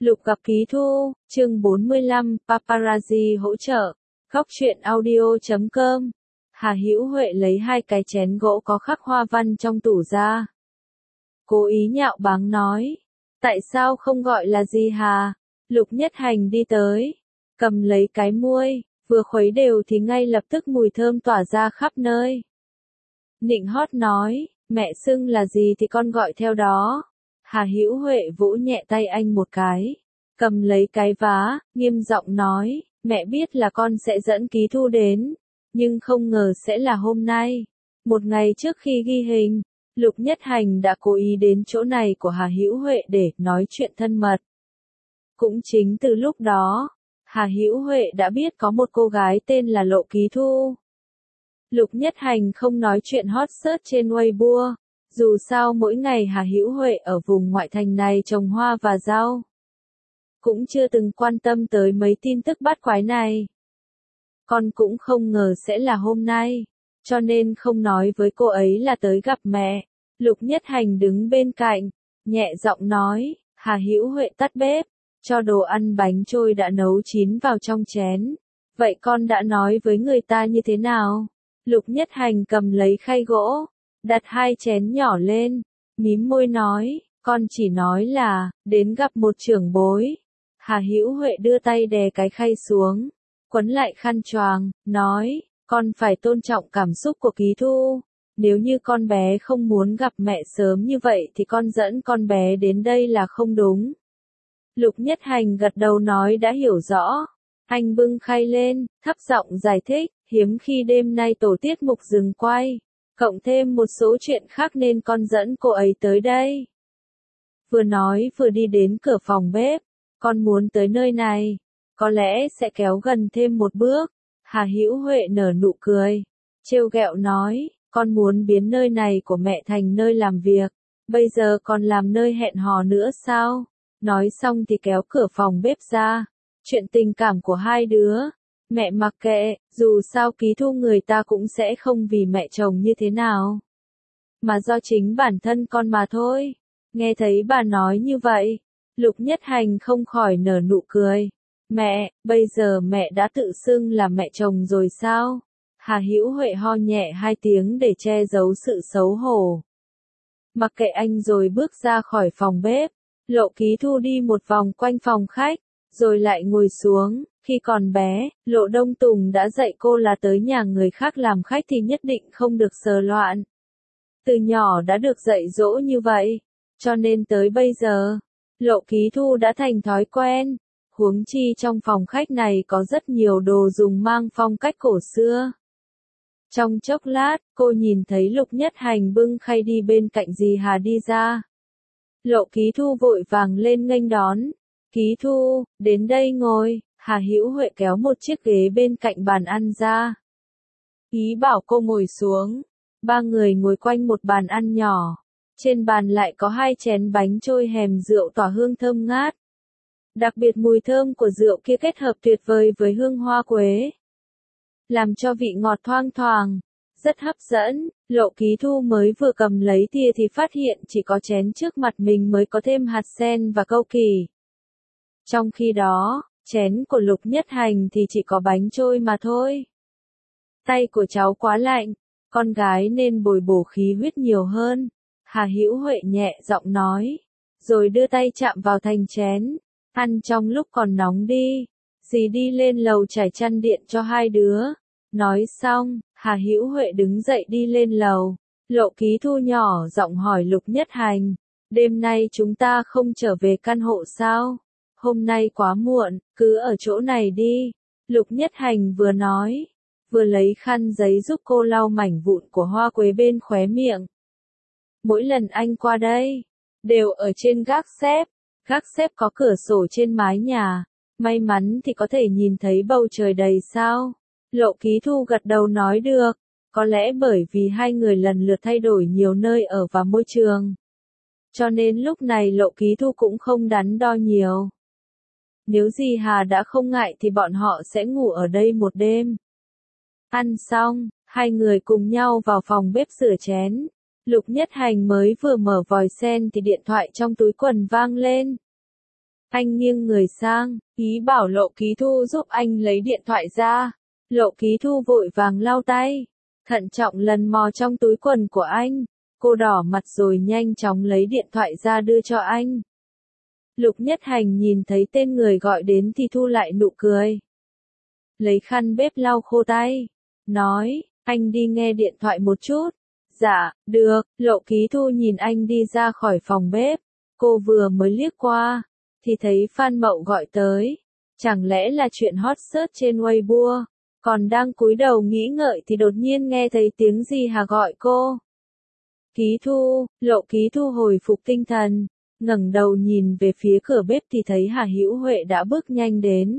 Lục gặp Ký Thu, chương 45, paparazzi hỗ trợ. Góc truyện audio.com. Hà Hữu Huệ lấy 2 cái chén gỗ có khắc hoa văn trong tủ ra. Cố ý nhạo báng nói. Tại sao không gọi là gì Hà? Lục Nhất Hành đi tới. Cầm lấy cái muôi, vừa khuấy đều thì ngay lập tức mùi thơm tỏa ra khắp nơi. Nịnh hót nói, mẹ xưng là gì thì con gọi theo đó. Hà Hữu Huệ vỗ nhẹ tay anh một cái, cầm lấy cái vá, nghiêm giọng nói, mẹ biết là con sẽ dẫn Ký Thu đến, nhưng không ngờ sẽ là hôm nay. Một ngày trước khi ghi hình, Lục Nhất Hành đã cố ý đến chỗ này của Hà Hữu Huệ để nói chuyện thân mật. Cũng chính từ lúc đó, Hà Hữu Huệ đã biết có một cô gái tên là Lộ Ký Thu. Lục Nhất Hành không nói chuyện hot search trên Weibo. Dù sao mỗi ngày Hà Hữu Huệ ở vùng ngoại thành này trồng hoa và rau, cũng chưa từng quan tâm tới mấy tin tức bát quái này. Con cũng không ngờ sẽ là hôm nay, cho nên không nói với cô ấy là tới gặp mẹ. Lục Nhất Hành đứng bên cạnh, nhẹ giọng nói, Hà Hữu Huệ tắt bếp, cho đồ ăn bánh trôi đã nấu chín vào trong chén. Vậy con đã nói với người ta như thế nào? Lục Nhất Hành cầm lấy khay gỗ, đặt 2 chén nhỏ lên, mím môi nói, con chỉ nói là, đến gặp một trưởng bối. Hà Hữu Huệ đưa tay đè cái khay xuống, quấn lại khăn choàng, nói, con phải tôn trọng cảm xúc của Ký Thu. Nếu như con bé không muốn gặp mẹ sớm như vậy thì con dẫn con bé đến đây là không đúng. Lục Nhất Hành gật đầu nói đã hiểu rõ. Anh bưng khay lên, thấp giọng giải thích, hiếm khi đêm nay tổ tiết mục dừng quay. Cộng thêm một số chuyện khác nên con dẫn cô ấy tới đây. Vừa nói vừa đi đến cửa phòng bếp. Con muốn tới nơi này, có lẽ sẽ kéo gần thêm một bước. Hà Hữu Huệ nở nụ cười, trêu ghẹo nói, con muốn biến nơi này của mẹ thành nơi làm việc. Bây giờ còn làm nơi hẹn hò nữa sao? Nói xong thì kéo cửa phòng bếp ra. Chuyện tình cảm của hai đứa, mẹ mặc kệ, dù sao Ký Thu người ta cũng sẽ không vì mẹ chồng như thế nào, mà do chính bản thân con mà thôi. Nghe thấy bà nói như vậy, Lục Nhất Hành không khỏi nở nụ cười. Mẹ, bây giờ mẹ đã tự xưng là mẹ chồng rồi sao? Hà Hữu Huệ ho nhẹ 2 tiếng để che giấu sự xấu hổ. Mặc kệ anh rồi bước ra khỏi phòng bếp. Lộ Ký Thu đi một vòng quanh phòng khách, rồi lại ngồi xuống. Khi còn bé, Lộ Đông Tùng đã dạy cô là tới nhà người khác làm khách thì nhất định không được sờ loạn. Từ nhỏ đã được dạy dỗ như vậy, cho nên tới bây giờ, Lộ Ký Thu đã thành thói quen. Huống chi trong phòng khách này có rất nhiều đồ dùng mang phong cách cổ xưa. Trong chốc lát, cô nhìn thấy Lục Nhất Hành bưng khay đi bên cạnh dì Hà đi ra. Lộ Ký Thu vội vàng lên nghênh đón. Ký Thu, đến đây ngồi. Hà Hữu Huệ kéo một chiếc ghế bên cạnh bàn ăn ra, ý bảo cô ngồi xuống. 3 người ngồi quanh một bàn ăn nhỏ. Trên bàn lại có 2 chén bánh trôi hèm rượu tỏa hương thơm ngát. Đặc biệt mùi thơm của rượu kia kết hợp tuyệt vời với hương hoa quế, làm cho vị ngọt thoang thoảng, rất hấp dẫn. Lộ Ký Thu mới vừa cầm lấy thìa thì phát hiện chỉ có chén trước mặt mình mới có thêm hạt sen và cau kỳ. Trong khi đó, chén của Lục Nhất Hành thì chỉ có bánh trôi mà thôi. Tay của cháu quá lạnh, con gái nên bồi bổ khí huyết nhiều hơn. Hà Hữu Huệ nhẹ giọng nói, rồi đưa tay chạm vào thành chén. Ăn trong lúc còn nóng đi. Dì đi lên lầu trải chăn điện cho 2 đứa. Nói xong, Hà Hữu Huệ đứng dậy đi lên lầu. Lộ Ký Thu nhỏ giọng hỏi Lục Nhất Hành, đêm nay chúng ta không trở về căn hộ sao? Hôm nay quá muộn, cứ ở chỗ này đi. Lục Nhất Hành vừa nói, vừa lấy khăn giấy giúp cô lau mảnh vụn của hoa quế bên khóe miệng. Mỗi lần anh qua đây, đều ở trên gác xếp. Gác xếp có cửa sổ trên mái nhà, may mắn thì có thể nhìn thấy bầu trời đầy sao. Lộ Ký Thu gật đầu nói được, có lẽ bởi vì 2 người lần lượt thay đổi nhiều nơi ở và môi trường, cho nên lúc này Lộ Ký Thu cũng không đắn đo nhiều. Nếu dì Hà đã không ngại thì bọn họ sẽ ngủ ở đây một đêm. Ăn xong, 2 người cùng nhau vào phòng bếp rửa chén. Lục Nhất Hành mới vừa mở vòi sen thì điện thoại trong túi quần vang lên. Anh nghiêng người sang, ý bảo Lộ Ký Thu giúp anh lấy điện thoại ra. Lộ Ký Thu vội vàng lau tay, thận trọng lần mò trong túi quần của anh. Cô đỏ mặt rồi nhanh chóng lấy điện thoại ra đưa cho anh. Lục Nhất Hành nhìn thấy tên người gọi đến thì thu lại nụ cười. Lấy khăn bếp lau khô tay, nói, anh đi nghe điện thoại một chút. Dạ, được. Lộ Ký Thu nhìn anh đi ra khỏi phòng bếp. Cô vừa mới liếc qua, thì thấy Phan Mậu gọi tới. Chẳng lẽ là chuyện hot search trên Weibo? Còn đang cúi đầu nghĩ ngợi thì đột nhiên nghe thấy tiếng gì Hà gọi cô. Ký Thu. Lộ Ký Thu hồi phục tinh thần, ngẩng đầu nhìn về phía cửa bếp thì thấy Hà Hữu Huệ đã bước nhanh đến.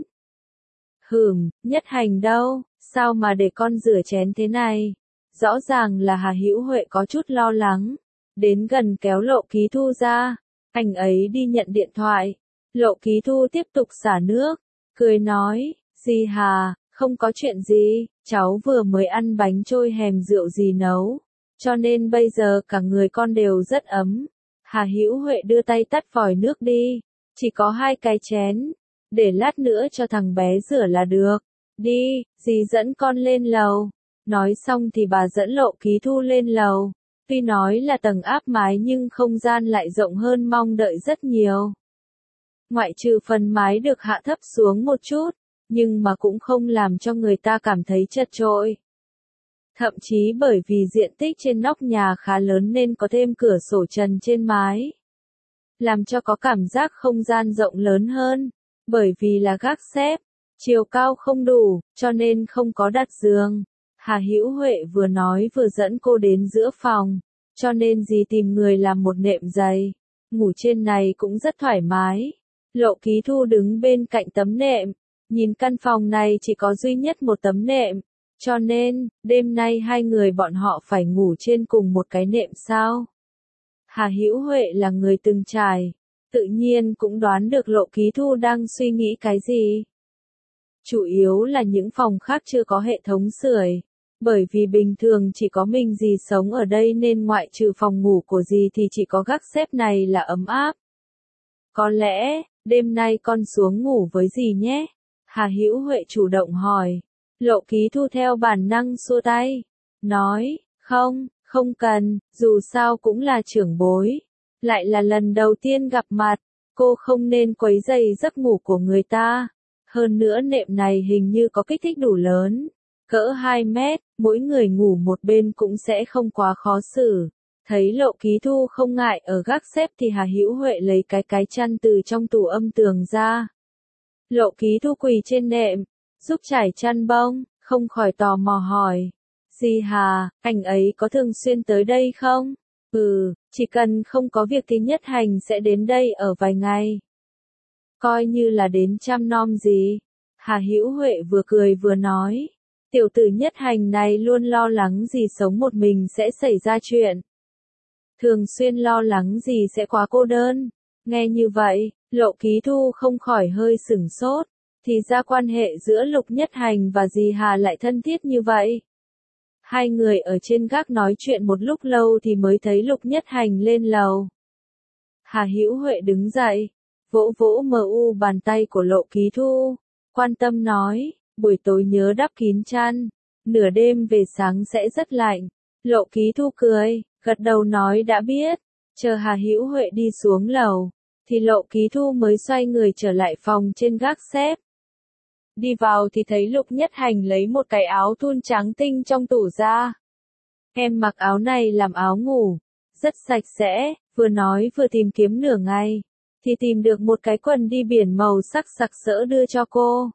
Nhất Hành đâu, sao mà để con rửa chén thế này? Rõ ràng là Hà Hữu Huệ có chút lo lắng, đến gần kéo Lộ Ký Thu ra, anh ấy đi nhận điện thoại. Lộ Ký Thu tiếp tục xả nước, cười nói, gì Hà, không có chuyện gì, cháu vừa mới ăn bánh trôi hèm rượu gì nấu, cho nên bây giờ cả người con đều rất ấm. Hà Hữu Huệ đưa tay tắt vòi nước đi, chỉ có 2 cái chén, để lát nữa cho thằng bé rửa là được. Đi, dì dẫn con lên lầu. Nói xong thì bà dẫn Lộ Ký Thu lên lầu. Tuy nói là tầng áp mái nhưng không gian lại rộng hơn mong đợi rất nhiều. Ngoại trừ phần mái được hạ thấp xuống một chút, nhưng mà cũng không làm cho người ta cảm thấy chật chội. Thậm chí bởi vì diện tích trên nóc nhà khá lớn nên có thêm cửa sổ trần trên mái, làm cho có cảm giác không gian rộng lớn hơn. Bởi vì là gác xếp, chiều cao không đủ, cho nên không có đặt giường. Hà Hữu Huệ vừa nói vừa dẫn cô đến giữa phòng, cho nên dì tìm người làm một nệm dày. Ngủ trên này cũng rất thoải mái. Lộ Ký Thu đứng bên cạnh tấm nệm, nhìn căn phòng này chỉ có duy nhất một tấm nệm, cho nên, đêm nay 2 người bọn họ phải ngủ trên cùng một cái nệm sao? Hà Hữu Huệ là người từng trải, tự nhiên cũng đoán được Lộ Ký Thu đang suy nghĩ cái gì. Chủ yếu là những phòng khác chưa có hệ thống sưởi, bởi vì bình thường chỉ có mình dì sống ở đây nên ngoại trừ phòng ngủ của dì thì chỉ có gác xếp này là ấm áp. Có lẽ, đêm nay con xuống ngủ với dì nhé? Hà Hữu Huệ chủ động hỏi. Lộ Ký Thu theo bản năng xua tay, nói, không cần, dù sao cũng là trưởng bối. Lại là lần đầu tiên gặp mặt, cô không nên quấy rầy giấc ngủ của người ta. Hơn nữa nệm này hình như có kích thước đủ lớn, cỡ 2 mét, mỗi người ngủ một bên cũng sẽ không quá khó xử. Thấy Lộ Ký Thu không ngại ở gác xếp thì Hà Hữu Huệ lấy cái chăn từ trong tủ âm tường ra. Lộ Ký Thu quỳ trên nệm, giúp trải chăn bông, không khỏi tò mò hỏi. Dì Hà, anh ấy có thường xuyên tới đây không? Chỉ cần không có việc thì Nhất Hành sẽ đến đây ở vài ngày. Coi như là đến chăm nom gì. Hà Hữu Huệ vừa cười vừa nói. Tiểu tử Nhất Hành này luôn lo lắng gì sống một mình sẽ xảy ra chuyện. Thường xuyên lo lắng gì sẽ quá cô đơn. Nghe như vậy, Lộ Ký Thu không khỏi hơi sửng sốt. Thì ra quan hệ giữa Lục Nhất Hành và dì Hà lại thân thiết như vậy. 2 người ở trên gác nói chuyện một lúc lâu thì mới thấy Lục Nhất Hành lên lầu. Hà Hữu Huệ đứng dậy, vỗ vỗ bàn tay của Lộ Ký Thu, quan tâm nói, buổi tối nhớ đắp kín chăn, nửa đêm về sáng sẽ rất lạnh. Lộ Ký Thu cười, gật đầu nói đã biết. Chờ Hà Hữu Huệ đi xuống lầu, thì Lộ Ký Thu mới xoay người trở lại phòng trên gác xếp. Đi vào thì thấy Lục Nhất Hành lấy một cái áo thun trắng tinh trong tủ ra. Em mặc áo này làm áo ngủ, rất sạch sẽ, vừa nói vừa tìm kiếm nửa ngày, thì tìm được một cái quần đi biển màu sắc sặc sỡ đưa cho cô.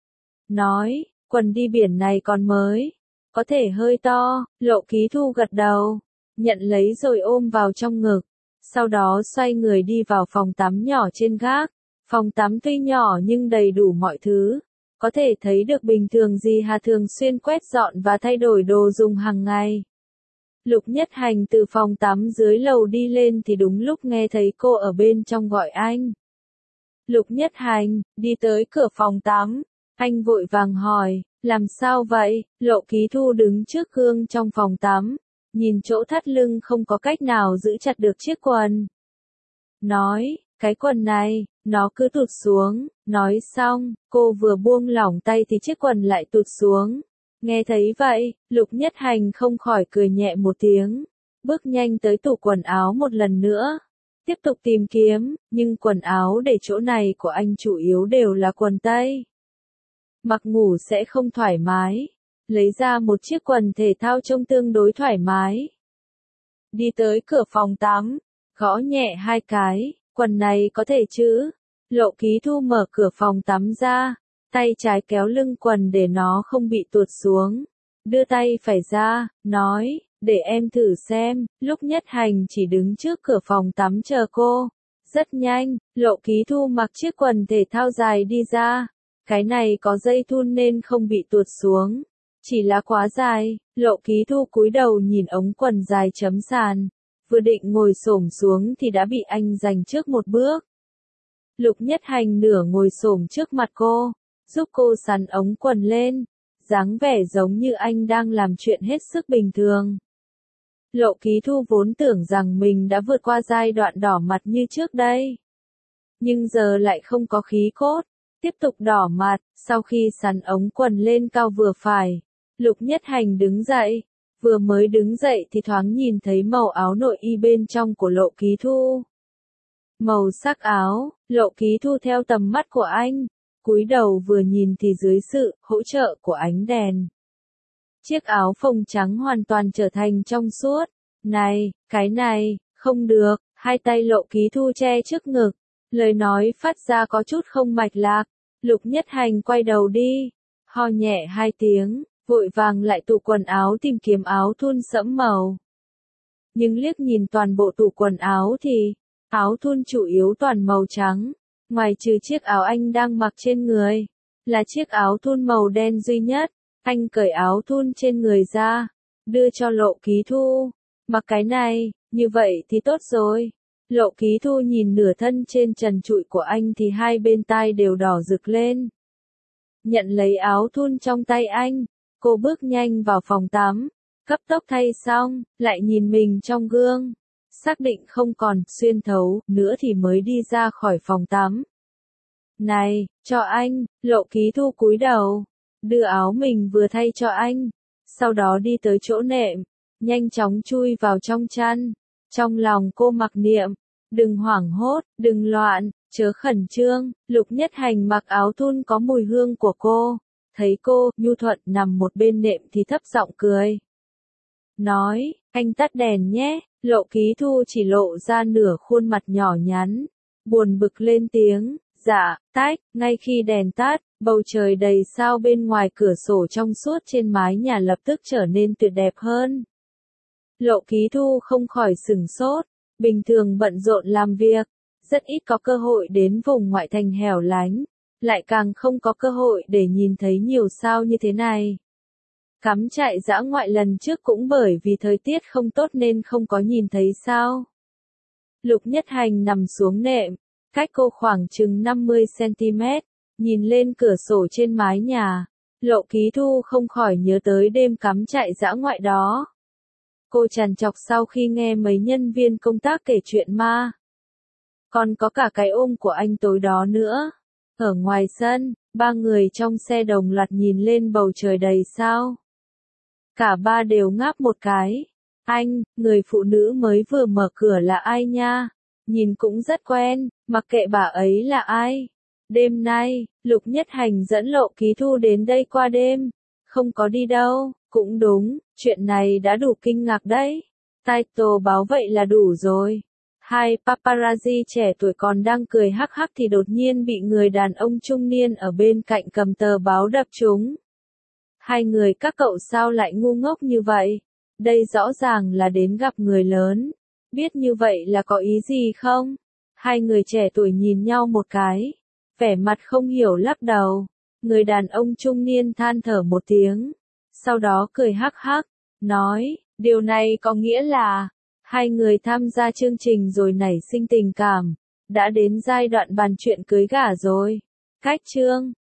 Nói, quần đi biển này còn mới, có thể hơi to. Lộ Ký Thu gật đầu, nhận lấy rồi ôm vào trong ngực, sau đó xoay người đi vào phòng tắm nhỏ trên gác. Phòng tắm tuy nhỏ nhưng đầy đủ mọi thứ. Có thể thấy được bình thường dì Hà thường xuyên quét dọn và thay đổi đồ dùng hàng ngày. Lục Nhất Hành từ phòng tắm dưới lầu đi lên thì đúng lúc nghe thấy cô ở bên trong gọi anh. Lục Nhất Hành, đi tới cửa phòng tắm. Anh vội vàng hỏi, làm sao vậy? Lộ Ký Thu đứng trước gương trong phòng tắm, nhìn chỗ thắt lưng không có cách nào giữ chặt được chiếc quần. Nói, cái quần này, nó cứ tụt xuống. Nói xong, cô vừa buông lỏng tay thì chiếc quần lại tụt xuống. Nghe thấy vậy, Lục Nhất Hành không khỏi cười nhẹ một tiếng, bước nhanh tới tủ quần áo một lần nữa. Tiếp tục tìm kiếm, nhưng quần áo để chỗ này của anh chủ yếu đều là quần tây. Mặc ngủ sẽ không thoải mái. Lấy ra một chiếc quần thể thao trông tương đối thoải mái. Đi tới cửa phòng tắm, gõ nhẹ 2 cái, quần này có thể chứ? Lộ Ký Thu mở cửa phòng tắm ra, tay trái kéo lưng quần để nó không bị tuột xuống. Đưa tay phải ra, nói, để em thử xem. Lúc Nhất Hành chỉ đứng trước cửa phòng tắm chờ cô. Rất nhanh, Lộ Ký Thu mặc chiếc quần thể thao dài đi ra. Cái này có dây thun nên không bị tuột xuống. Chỉ là quá dài. Lộ Ký Thu cúi đầu nhìn ống quần dài chấm sàn. Vừa định ngồi xổm xuống thì đã bị anh giành trước một bước. Lục Nhất Hành nửa ngồi xổm trước mặt cô, giúp cô sắn ống quần lên, dáng vẻ giống như anh đang làm chuyện hết sức bình thường. Lộ Ký Thu vốn tưởng rằng mình đã vượt qua giai đoạn đỏ mặt như trước đây. Nhưng giờ lại không có khí cốt, tiếp tục đỏ mặt. Sau khi sắn ống quần lên cao vừa phải, Lục Nhất Hành đứng dậy. Vừa mới đứng dậy thì thoáng nhìn thấy màu áo nội y bên trong của Lộ Ký Thu. Màu sắc áo, Lộ Ký Thu theo tầm mắt của anh, cúi đầu vừa nhìn thì dưới sự hỗ trợ của ánh đèn, chiếc áo phông trắng hoàn toàn trở thành trong suốt. Này, cái này, không được. Hai tay Lộ Ký Thu che trước ngực, lời nói phát ra có chút không mạch lạc. Lục Nhất Hành quay đầu đi, ho nhẹ 2 tiếng, vội vàng lại tủ quần áo tìm kiếm áo thun sẫm màu. Nhưng liếc nhìn toàn bộ tủ quần áo thì, áo thun chủ yếu toàn màu trắng, ngoài trừ chiếc áo anh đang mặc trên người, là chiếc áo thun màu đen duy nhất. Anh cởi áo thun trên người ra, đưa cho Lộ Ký Thu. Mặc cái này, như vậy thì tốt rồi. Lộ Ký Thu nhìn nửa thân trên trần trụi của anh thì hai bên tai đều đỏ rực lên. Nhận lấy áo thun trong tay anh, cô bước nhanh vào phòng tắm, cấp tốc thay xong, lại nhìn mình trong gương. Xác định không còn xuyên thấu nữa thì mới đi ra khỏi phòng tắm. Này, cho anh. Lộ Ký Thu cúi đầu, đưa áo mình vừa thay cho anh, sau đó đi tới chỗ nệm, nhanh chóng chui vào trong chăn. Trong lòng cô mặc niệm, đừng hoảng hốt, đừng loạn, chớ khẩn trương. Lục Nhất Hành mặc áo thun có mùi hương của cô, thấy cô nhu thuận nằm một bên nệm thì thấp giọng cười. Nói, anh tắt đèn nhé. Lộ Ký Thu chỉ lộ ra nửa khuôn mặt nhỏ nhắn, buồn bực lên tiếng, dạ, tách. Ngay khi đèn tắt, bầu trời đầy sao bên ngoài cửa sổ trong suốt trên mái nhà lập tức trở nên tuyệt đẹp hơn. Lộ Ký Thu không khỏi sửng sốt, bình thường bận rộn làm việc, rất ít có cơ hội đến vùng ngoại thành hẻo lánh, lại càng không có cơ hội để nhìn thấy nhiều sao như thế này. Cắm trại dã ngoại lần trước cũng bởi vì thời tiết không tốt nên không có nhìn thấy sao. Lục Nhất Hành nằm xuống nệm, cách cô khoảng chừng 50 cm, nhìn lên cửa sổ trên mái nhà. Lộ Ký Thu không khỏi nhớ tới đêm cắm trại dã ngoại đó. Cô trằn trọc sau khi nghe mấy nhân viên công tác kể chuyện ma. Còn có cả cái ôm của anh tối đó nữa. Ở ngoài sân, 3 người trong xe đồng loạt nhìn lên bầu trời đầy sao. Cả ba đều ngáp một cái. Anh, người phụ nữ mới vừa mở cửa là ai nha? Nhìn cũng rất quen, mặc kệ bà ấy là ai. Đêm nay, Lục Nhất Hành dẫn Lộ Ký Thu đến đây qua đêm. Không có đi đâu, cũng đúng, chuyện này đã đủ kinh ngạc đấy. Title báo vậy là đủ rồi. Hai paparazzi trẻ tuổi còn đang cười hắc hắc thì đột nhiên bị người đàn ông trung niên ở bên cạnh cầm tờ báo đập trúng. Hai người các cậu sao lại ngu ngốc như vậy? Đây rõ ràng là đến gặp người lớn. Biết như vậy là có ý gì không? Hai người trẻ tuổi nhìn nhau một cái, vẻ mặt không hiểu lắc đầu. Người đàn ông trung niên than thở một tiếng, sau đó cười hắc hắc, nói, điều này có nghĩa là, hai người tham gia chương trình rồi nảy sinh tình cảm, đã đến giai đoạn bàn chuyện cưới gả rồi. Cách chương